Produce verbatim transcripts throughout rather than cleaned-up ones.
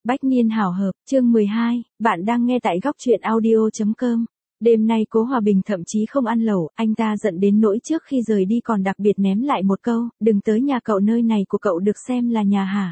Bách niên hảo hợp, chương mười hai, bạn đang nghe tại góc truyện audio.com. Đêm nay Cố Hòa Bình thậm chí không ăn lẩu, anh ta giận đến nỗi trước khi rời đi còn đặc biệt ném lại một câu, đừng tới nhà cậu, nơi này của cậu được xem là nhà hả?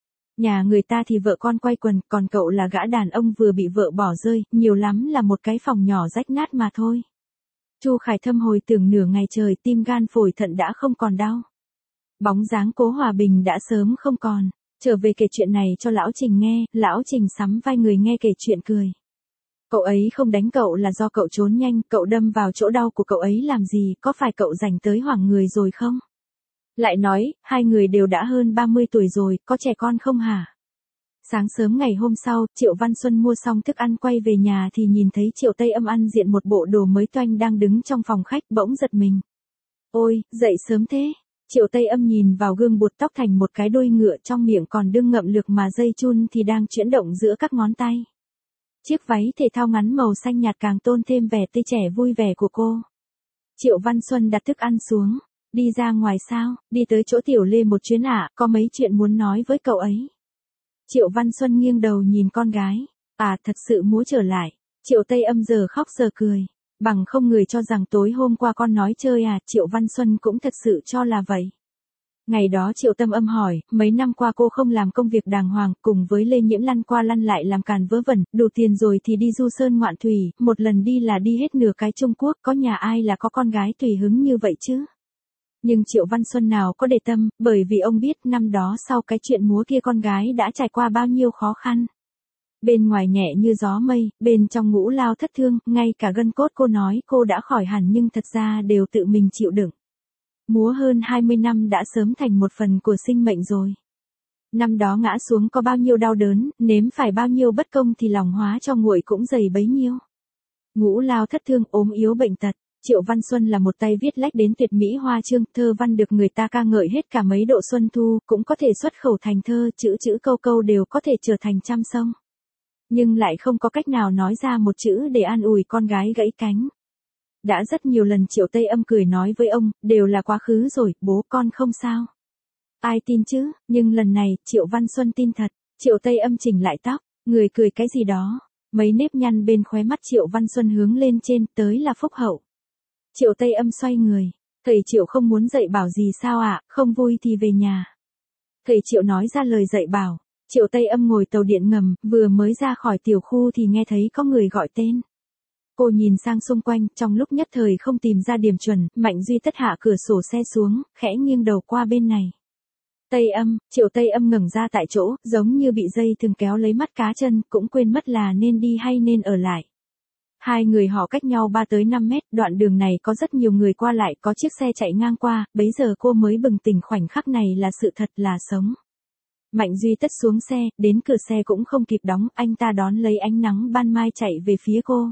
Nhà người ta thì vợ con quay quần, còn cậu là gã đàn ông vừa bị vợ bỏ rơi, nhiều lắm là một cái phòng nhỏ rách nát mà thôi. Chu Khải Thâm hồi tưởng nửa ngày trời, tim gan phổi thận đã không còn đau. Bóng dáng Cố Hòa Bình đã sớm không còn. Trở về kể chuyện này cho lão Trình nghe, lão Trình sắm vai người nghe kể chuyện cười. Cậu ấy không đánh cậu là do cậu trốn nhanh, cậu đâm vào chỗ đau của cậu ấy làm gì, có phải cậu giành tới hoảng người rồi không? Lại nói, hai người đều đã hơn ba mươi tuổi rồi, có trẻ con không hả? Sáng sớm ngày hôm sau, Triệu Văn Xuân mua xong thức ăn quay về nhà thì nhìn thấy Triệu Tây Âm ăn diện một bộ đồ mới toanh đang đứng trong phòng khách, bỗng giật mình. Ôi, dậy sớm thế. Triệu Tây Âm nhìn vào gương buộc tóc thành một cái đuôi ngựa, trong miệng còn đương ngậm lược mà dây chun thì đang chuyển động giữa các ngón tay. Chiếc váy thể thao ngắn màu xanh nhạt càng tôn thêm vẻ tươi trẻ vui vẻ của cô. Triệu Văn Xuân đặt thức ăn xuống, đi ra ngoài sao, đi tới chỗ Tiểu Lê một chuyến ạ, à, có mấy chuyện muốn nói với cậu ấy. Triệu Văn Xuân nghiêng đầu nhìn con gái, à thật sự muốn trở lại. Triệu Tây Âm giờ khóc giờ cười. Bằng không người cho rằng tối hôm qua con nói chơi à, Triệu Văn Xuân cũng thật sự cho là vậy. Ngày đó Triệu Tâm Âm hỏi, mấy năm qua cô không làm công việc đàng hoàng, cùng với Lê Nhiễm lăn qua lăn lại làm càn vớ vẩn, đủ tiền rồi thì đi du sơn ngoạn thủy, một lần đi là đi hết nửa cái Trung Quốc, có nhà ai là có con gái tùy hứng như vậy chứ. Nhưng Triệu Văn Xuân nào có để tâm, bởi vì ông biết năm đó sau cái chuyện múa kia con gái đã trải qua bao nhiêu khó khăn. Bên ngoài nhẹ như gió mây, bên trong ngũ lao thất thương, ngay cả gân cốt cô nói cô đã khỏi hẳn nhưng thật ra đều tự mình chịu đựng. Múa hơn hai mươi năm đã sớm thành một phần của sinh mệnh rồi. Năm đó ngã xuống có bao nhiêu đau đớn, nếm phải bao nhiêu bất công thì lòng hóa cho nguội cũng dày bấy nhiêu. Ngũ lao thất thương, ốm yếu bệnh tật. Triệu Văn Xuân là một tay viết lách đến tuyệt mỹ hoa chương, thơ văn được người ta ca ngợi hết cả mấy độ xuân thu, cũng có thể xuất khẩu thành thơ, chữ chữ câu câu đều có thể trở thành trăm sông. Nhưng lại không có cách nào nói ra một chữ để an ủi con gái gãy cánh. Đã rất nhiều lần Triệu Tây Âm cười nói với ông, đều là quá khứ rồi, bố con không sao. Ai tin chứ, nhưng lần này, Triệu Văn Xuân tin thật. Triệu Tây Âm chỉnh lại tóc, người cười cái gì đó. Mấy nếp nhăn bên khóe mắt Triệu Văn Xuân hướng lên trên, tới là phúc hậu. Triệu Tây Âm xoay người, thầy Triệu không muốn dạy bảo gì sao ạ, à? Không vui thì về nhà. Thầy Triệu nói ra lời dạy bảo. Triệu Tây Âm ngồi tàu điện ngầm, vừa mới ra khỏi tiểu khu thì nghe thấy có người gọi tên. Cô nhìn sang xung quanh, trong lúc nhất thời không tìm ra điểm chuẩn, Mạnh Duy Tất hạ cửa sổ xe xuống, khẽ nghiêng đầu qua bên này. Tây Âm, Triệu Tây Âm ngẩng ra tại chỗ, giống như bị dây thừng kéo lấy mắt cá chân, cũng quên mất là nên đi hay nên ở lại. Hai người họ cách nhau ba tới năm mét, đoạn đường này có rất nhiều người qua lại, có chiếc xe chạy ngang qua, bấy giờ cô mới bừng tỉnh khoảnh khắc này là sự thật, là sống. Mạnh Duy Tất xuống xe, đến cửa xe cũng không kịp đóng, anh ta đón lấy ánh nắng ban mai chạy về phía cô.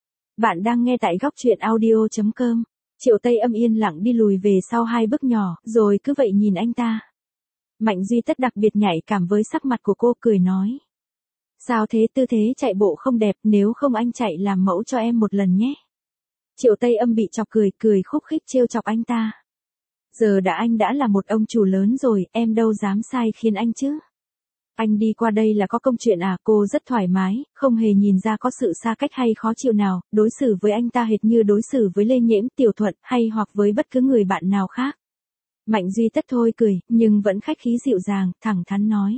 Bạn đang nghe tại góc truyện audio.com. Triệu Tây Âm yên lặng đi lùi về sau hai bước nhỏ, rồi cứ vậy nhìn anh ta. Mạnh Duy Tất đặc biệt nhạy cảm với sắc mặt của cô, cười nói. Sao thế, tư thế chạy bộ không đẹp, nếu không anh chạy làm mẫu cho em một lần nhé. Triệu Tây Âm bị chọc cười, cười khúc khích trêu chọc anh ta. Giờ đã anh đã là một ông chủ lớn rồi, em đâu dám sai khiến anh chứ. Anh đi qua đây là có công chuyện à, cô rất thoải mái, không hề nhìn ra có sự xa cách hay khó chịu nào, đối xử với anh ta hệt như đối xử với Lê Nhiễm, Tiểu Thuận hay hoặc với bất cứ người bạn nào khác. Mạnh Duy Tất thôi cười, nhưng vẫn khách khí dịu dàng, thẳng thắn nói.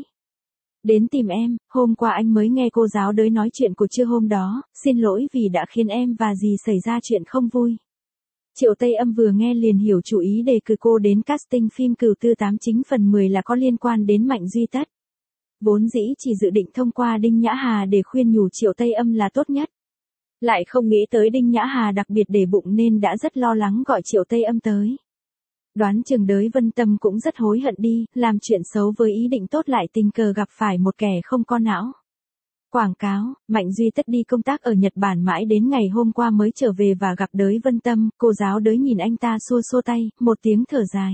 Đến tìm em, hôm qua anh mới nghe cô giáo đới nói chuyện của trưa hôm đó, xin lỗi vì đã khiến em và dì xảy ra chuyện không vui. Triệu Tây Âm vừa nghe liền hiểu chủ ý đề cử cô đến casting phim Cửu Tư Tám Chính phần mười là có liên quan đến Mạnh Duy Tất. Vốn dĩ chỉ dự định thông qua Đinh Nhã Hà để khuyên nhủ Triệu Tây Âm là tốt nhất. Lại không nghĩ tới Đinh Nhã Hà đặc biệt để bụng nên đã rất lo lắng gọi Triệu Tây Âm tới. Đoán chừng Đới Vân Tâm cũng rất hối hận đi, làm chuyện xấu với ý định tốt lại tình cờ gặp phải một kẻ không có não. Quảng cáo, Mạnh Duy Tất đi công tác ở Nhật Bản mãi đến ngày hôm qua mới trở về và gặp Đới Vân Tâm, cô giáo Đới nhìn anh ta xua xua tay, một tiếng thở dài.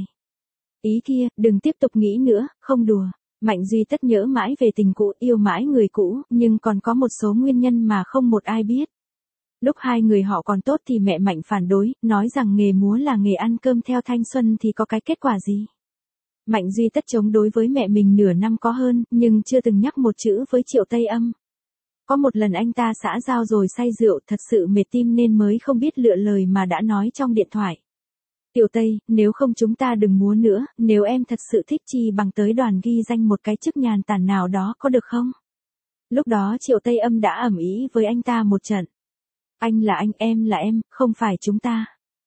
Ý kia, đừng tiếp tục nghĩ nữa, không đùa. Mạnh Duy Tất nhớ mãi về tình cũ, yêu mãi người cũ, nhưng còn có một số nguyên nhân mà không một ai biết. Lúc hai người họ còn tốt thì mẹ Mạnh phản đối, nói rằng nghề múa là nghề ăn cơm theo thanh xuân thì có cái kết quả gì. Mạnh Duy Tất chống đối với mẹ mình nửa năm có hơn, nhưng chưa từng nhắc một chữ với Triệu Tây Âm. Có một lần anh ta xã giao rồi say rượu thật sự mệt tim nên mới không biết lựa lời mà đã nói trong điện thoại. Tiểu Tây, nếu không chúng ta đừng múa nữa, nếu em thật sự thích chi bằng tới đoàn ghi danh một cái chức nhàn tản nào đó có được không? Lúc đó Triệu Tây Âm đã ầm ĩ với anh ta một trận. Anh là anh, em là em, không phải chúng ta.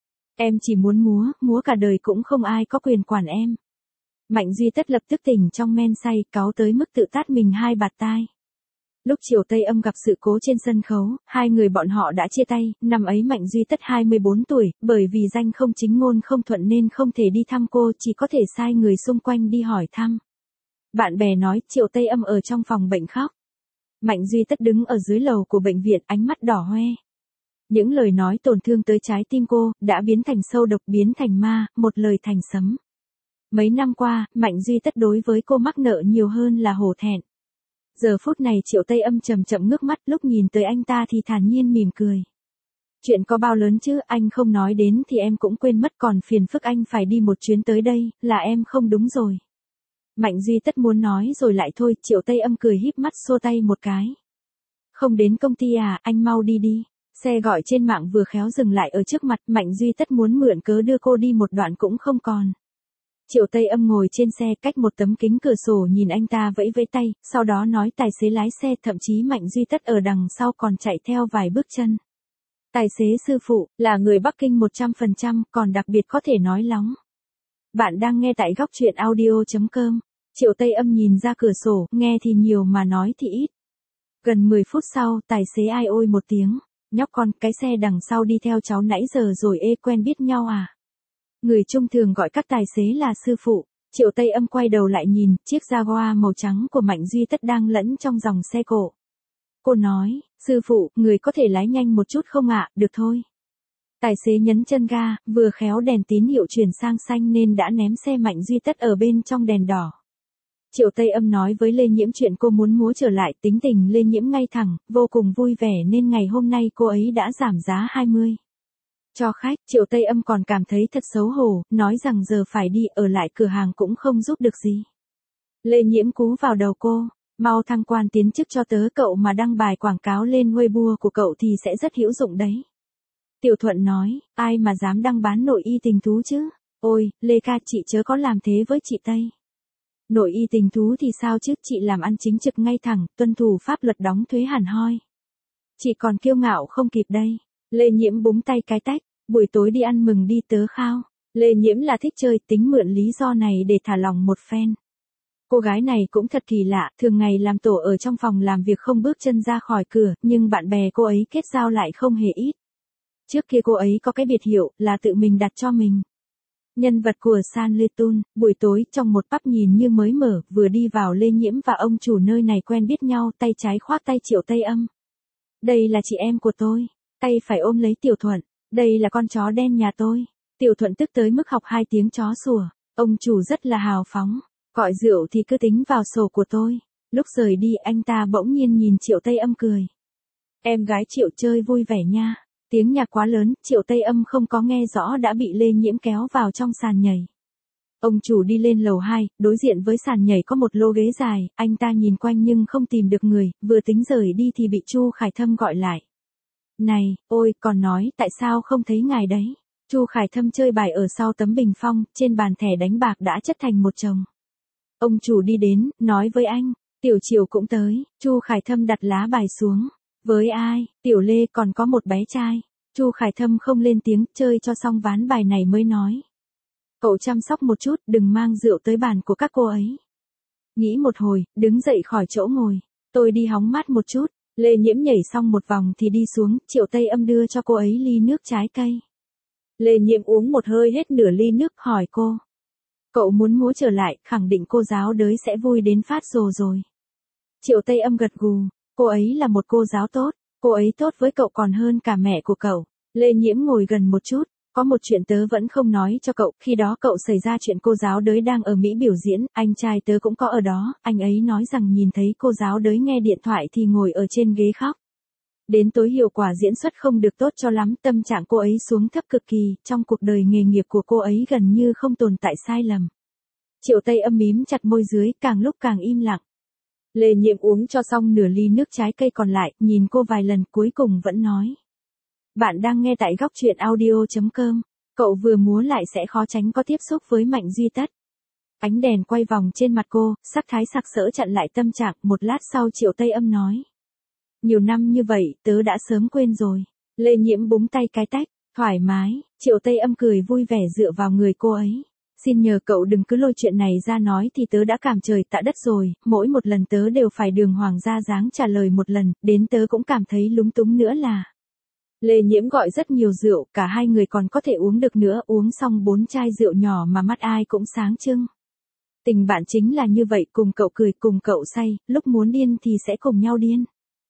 Em chỉ muốn múa, múa cả đời cũng không ai có quyền quản em. Mạnh Duy Tất lập tức tỉnh trong men say, cáu tới mức tự tát mình hai bạt tai. Lúc Triệu Tây Âm gặp sự cố trên sân khấu, hai người bọn họ đã chia tay, năm ấy Mạnh Duy Tất hai mươi bốn tuổi, bởi vì danh không chính ngôn không thuận nên không thể đi thăm cô, chỉ có thể sai người xung quanh đi hỏi thăm. Bạn bè nói Triệu Tây Âm ở trong phòng bệnh khóc. Mạnh Duy Tất đứng ở dưới lầu của bệnh viện, ánh mắt đỏ hoe. Những lời nói tổn thương tới trái tim cô, đã biến thành sâu độc, biến thành ma, một lời thành sấm. Mấy năm qua, Mạnh Duy Tất đối với cô mắc nợ nhiều hơn là hổ thẹn. Giờ phút này Triệu Tây Âm chậm chậm ngước mắt, lúc nhìn tới anh ta thì thản nhiên mỉm cười. Chuyện có bao lớn chứ, anh không nói đến thì em cũng quên mất, còn phiền phức anh phải đi một chuyến tới đây, là em không đúng rồi. Mạnh Duy Tất muốn nói rồi lại thôi, Triệu Tây Âm cười híp mắt xua tay một cái. Không đến công ty à, anh mau đi đi. Xe gọi trên mạng vừa khéo dừng lại ở trước mặt, Mạnh Duy Tất muốn mượn cớ đưa cô đi một đoạn cũng không còn. Triệu Tây Âm ngồi trên xe cách một tấm kính cửa sổ nhìn anh ta vẫy vẫy tay, sau đó nói tài xế lái xe, thậm chí Mạnh Duy Tất ở đằng sau còn chạy theo vài bước chân. Tài xế sư phụ, là người Bắc Kinh một trăm phần trăm, còn đặc biệt có thể nói lóng. Bạn đang nghe tại góc truyện audio chấm com. Triệu Tây Âm nhìn ra cửa sổ, nghe thì nhiều mà nói thì ít. Gần mười phút sau, tài xế ai ôi một tiếng. Nhóc con, cái xe đằng sau đi theo cháu nãy giờ rồi ê, quen biết nhau à? Người Trung thường gọi các tài xế là sư phụ. Triệu Tây Âm quay đầu lại nhìn, chiếc Jaguar màu trắng của Mạnh Duy Tất đang lẫn trong dòng xe cộ. Cô nói, sư phụ, người có thể lái nhanh một chút không ạ, được thôi. Tài xế nhấn chân ga, vừa khéo đèn tín hiệu chuyển sang xanh nên đã ném xe Mạnh Duy Tất ở bên trong đèn đỏ. Triệu Tây Âm nói với Lê Nhiễm chuyện cô muốn múa trở lại, tính tình Lê Nhiễm ngay thẳng, vô cùng vui vẻ nên ngày hôm nay cô ấy đã giảm giá hai mươi. Cho khách, Triệu Tây Âm còn cảm thấy thật xấu hổ, nói rằng giờ phải đi, ở lại cửa hàng cũng không giúp được gì. Lê Nhiễm cú vào đầu cô, mau thăng quan tiến chức cho tớ, cậu mà đăng bài quảng cáo lên Weibo của cậu thì sẽ rất hữu dụng đấy. Tiểu Thuận nói, ai mà dám đăng bán nội y tình thú chứ? Ôi, Lê ca, chị chớ có làm thế với chị Tây. Nội y tình thú thì sao chứ, chị làm ăn chính trực ngay thẳng, tuân thủ pháp luật, đóng thuế hẳn hoi. Chị còn kiêu ngạo không kịp đây. Lê Nhiễm búng tay cái tách, buổi tối đi ăn mừng đi tớ khao. Lê Nhiễm là thích chơi, tính mượn lý do này để thả lỏng một phen. Cô gái này cũng thật kỳ lạ, thường ngày làm tổ ở trong phòng làm việc không bước chân ra khỏi cửa, nhưng bạn bè cô ấy kết giao lại không hề ít. Trước kia cô ấy có cái biệt hiệu, là tự mình đặt cho mình. Nhân vật của San Lê Tun, buổi tối trong một pub nhìn như mới mở, vừa đi vào Lê Nhiễm và ông chủ nơi này quen biết nhau, tay trái khoác tay Triệu Tây Âm. Đây là chị em của tôi, tay phải ôm lấy Tiểu Thuận, đây là con chó đen nhà tôi. Tiểu Thuận tức tới mức học hai tiếng chó sủa, ông chủ rất là hào phóng, gọi rượu thì cứ tính vào sổ của tôi. Lúc rời đi anh ta bỗng nhiên nhìn Triệu Tây Âm cười. Em gái Triệu chơi vui vẻ nha. Tiếng nhạc quá lớn, Triệu Tây Âm không có nghe rõ đã bị Lê Nhiễm kéo vào trong sàn nhảy. Ông chủ đi lên lầu hai, đối diện với sàn nhảy có một lô ghế dài, anh ta nhìn quanh nhưng không tìm được người, vừa tính rời đi thì bị Chu Khải Thâm gọi lại. Này, ôi, còn nói, tại sao không thấy ngài đấy? Chu Khải Thâm chơi bài ở sau tấm bình phong, trên bàn thẻ đánh bạc đã chất thành một chồng. Ông chủ đi đến, nói với anh, Tiểu Triệu cũng tới. Chu Khải Thâm đặt lá bài xuống. Với ai? Tiểu Lê, còn có một bé trai. Chu Khải Thâm không lên tiếng, chơi cho xong ván bài này mới nói. Cậu chăm sóc một chút, đừng mang rượu tới bàn của các cô ấy. Nghĩ một hồi, đứng dậy khỏi chỗ ngồi. Tôi đi hóng mát một chút. Lê Nhiễm nhảy xong một vòng thì đi xuống, Triệu Tây Âm đưa cho cô ấy ly nước trái cây. Lê Nhiễm uống một hơi hết nửa ly nước, hỏi cô. Cậu muốn múa trở lại, khẳng định cô giáo đới sẽ vui đến phát rồ rồi. Triệu Tây Âm gật gù, cô ấy là một cô giáo tốt, cô ấy tốt với cậu còn hơn cả mẹ của cậu. Lê Nhiễm ngồi gần một chút, có một chuyện tớ vẫn không nói cho cậu, khi đó cậu xảy ra chuyện cô giáo đới đang ở Mỹ biểu diễn, anh trai tớ cũng có ở đó, anh ấy nói rằng nhìn thấy cô giáo đới nghe điện thoại thì ngồi ở trên ghế khóc. Đến tối hiệu quả diễn xuất không được tốt cho lắm, tâm trạng cô ấy xuống thấp cực kỳ, trong cuộc đời nghề nghiệp của cô ấy gần như không tồn tại sai lầm. Triệu Tây Âm mím chặt môi dưới, càng lúc càng im lặng. Lê Nhiễm uống cho xong nửa ly nước trái cây còn lại, nhìn cô vài lần cuối cùng vẫn nói. Bạn đang nghe tại góc truyện audio.com. Cậu vừa múa lại sẽ khó tránh có tiếp xúc với Mạnh Duy Tất. Ánh đèn quay vòng trên mặt cô, sắc thái sặc sỡ chặn lại tâm trạng, một lát sau Triệu Tây Âm nói. Nhiều năm như vậy, tớ đã sớm quên rồi. Lê Nhiễm búng tay cái tách, thoải mái, Triệu Tây Âm cười vui vẻ dựa vào người cô ấy. Xin nhờ cậu đừng cứ lôi chuyện này ra nói thì tớ đã cảm trời tạ đất rồi, mỗi một lần tớ đều phải đường hoàng ra dáng trả lời một lần, đến tớ cũng cảm thấy lúng túng nữa là. Lê Nhiễm gọi rất nhiều rượu, cả hai người còn có thể uống được nữa, uống xong bốn chai rượu nhỏ mà mắt ai cũng sáng trưng. Tình bạn chính là như vậy, cùng cậu cười, cùng cậu say, lúc muốn điên thì sẽ cùng nhau điên.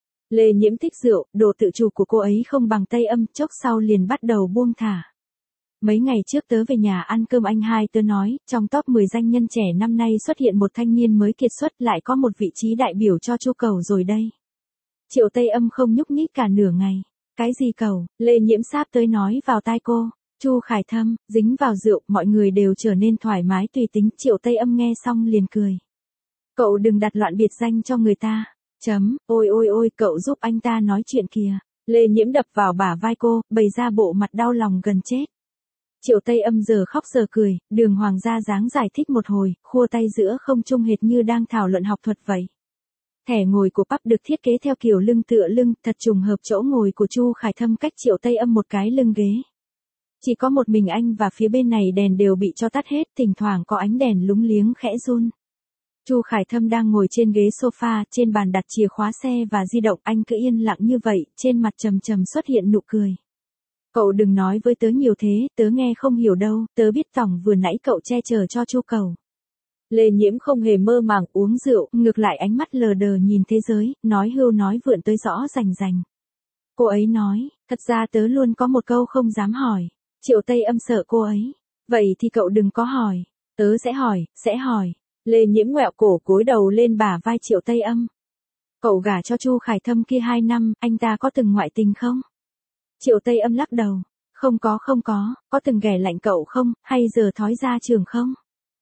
Lê Nhiễm thích rượu, độ tự chủ của cô ấy không bằng Tây Âm, chốc sau liền bắt đầu buông thả. Mấy ngày trước tớ về nhà ăn cơm anh hai tớ nói, trong top mười danh nhân trẻ năm nay xuất hiện một thanh niên mới kiệt xuất, lại có một vị trí đại biểu cho Chu Cầu rồi đây. Triệu Tây Âm không nhúc nhích cả nửa ngày. Cái gì cầu? Lê Nhiễm sáp tới nói vào tai cô. Chu Khải Thâm, dính vào rượu, mọi người đều trở nên thoải mái tùy tính. Triệu Tây Âm nghe xong liền cười. Cậu đừng đặt loạn biệt danh cho người ta. Chấm, ôi ôi ôi, cậu giúp anh ta nói chuyện kìa. Lê Nhiễm đập vào bả vai cô, bày ra bộ mặt đau lòng gần chết. Triệu Tây Âm giờ khóc giờ cười, đường hoàng gia dáng giải thích một hồi, khua tay giữa không trung hệt như đang thảo luận học thuật vậy. Thẻ ngồi của pub được thiết kế theo kiểu lưng tựa lưng, thật trùng hợp chỗ ngồi của Chu Khải Thâm cách Triệu Tây Âm một cái lưng ghế. Chỉ có một mình anh và phía bên này đèn đều bị cho tắt hết, thỉnh thoảng có ánh đèn lúng liếng khẽ run. Chu Khải Thâm đang ngồi trên ghế sofa, trên bàn đặt chìa khóa xe và di động, anh cứ yên lặng như vậy, trên mặt trầm trầm xuất hiện nụ cười. Cậu đừng nói với tớ nhiều thế, tớ nghe không hiểu đâu, tớ biết tổng vừa nãy cậu che chở cho Chu Cầu. Lê Nhiễm không hề mơ màng uống rượu, ngược lại ánh mắt lờ đờ nhìn thế giới, nói hưu nói vượn tới rõ rành rành. Cô ấy nói, thật ra tớ luôn có một câu không dám hỏi. Triệu Tây Âm sợ cô ấy. Vậy thì cậu đừng có hỏi. Tớ sẽ hỏi, sẽ hỏi. Lê Nhiễm ngoẹo cổ cúi đầu lên bả vai Triệu Tây Âm. Cậu gả cho Chu Khải Thâm kia hai năm, anh ta có từng ngoại tình không? Triệu Tây Âm lắc đầu. Không có không có, có từng ghẻ lạnh cậu không, hay giờ thói ra trường không?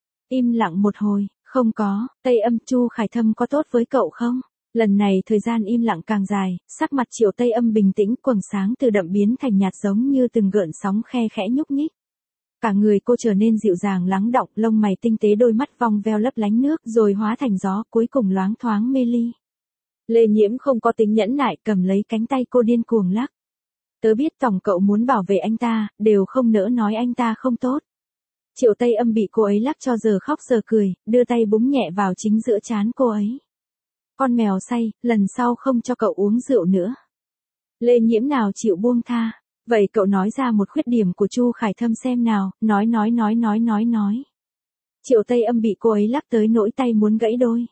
Im lặng một hồi, không có. Tây Âm, Chu Khải Thâm có tốt với cậu không? Lần này thời gian im lặng càng dài, sắc mặt Triệu Tây Âm bình tĩnh, quầng sáng từ đậm biến thành nhạt giống như từng gợn sóng khe khẽ nhúc nhích. Cả người cô trở nên dịu dàng lắng đọng, lông mày tinh tế, đôi mắt vòng veo lấp lánh nước, rồi hóa thành gió, cuối cùng loáng thoáng mê ly. Lê Nhiễm không có tính nhẫn nại, cầm lấy cánh tay cô điên cuồng lắc. Tớ biết tổng cậu muốn bảo vệ anh ta, đều không nỡ nói anh ta không tốt. Triệu Tây Âm bị cô ấy lắc cho giờ khóc giờ cười, đưa tay búng nhẹ vào chính giữa trán cô ấy. Con mèo say, lần sau không cho cậu uống rượu nữa. Lê Nhiễm nào chịu buông tha. Vậy cậu nói ra một khuyết điểm của Chu Khải Thâm xem nào, nói nói nói nói nói nói. Triệu Tây Âm bị cô ấy lắc tới nỗi tay muốn gãy đôi.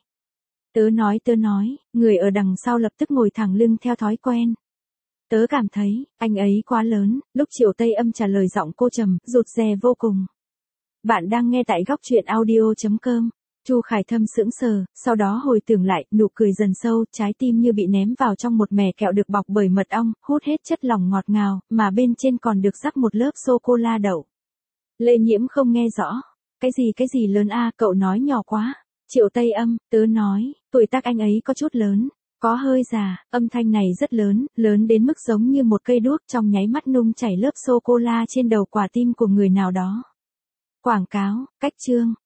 Tớ nói tớ nói, người ở đằng sau lập tức ngồi thẳng lưng theo thói quen. Tớ cảm thấy, anh ấy quá lớn, lúc Triệu Tây Âm trả lời giọng cô trầm, rụt rè vô cùng. Bạn đang nghe tại góc truyện audio.com. Chu Khải Thâm sững sờ, sau đó hồi tưởng lại, nụ cười dần sâu, trái tim như bị ném vào trong một mẻ kẹo được bọc bởi mật ong, hút hết chất lỏng ngọt ngào, mà bên trên còn được rắc một lớp sô-cô-la đậu. Lê Nhiễm không nghe rõ. Cái gì cái gì lớn a, cậu nói nhỏ quá. Triệu Tây Âm, tớ nói, tuổi tác anh ấy có chút lớn, có hơi già, âm thanh này rất lớn, lớn đến mức giống như một cây đuốc, trong nháy mắt nung chảy lớp sô-cô-la trên đầu quả tim của người nào đó. Quảng cáo, cách chương,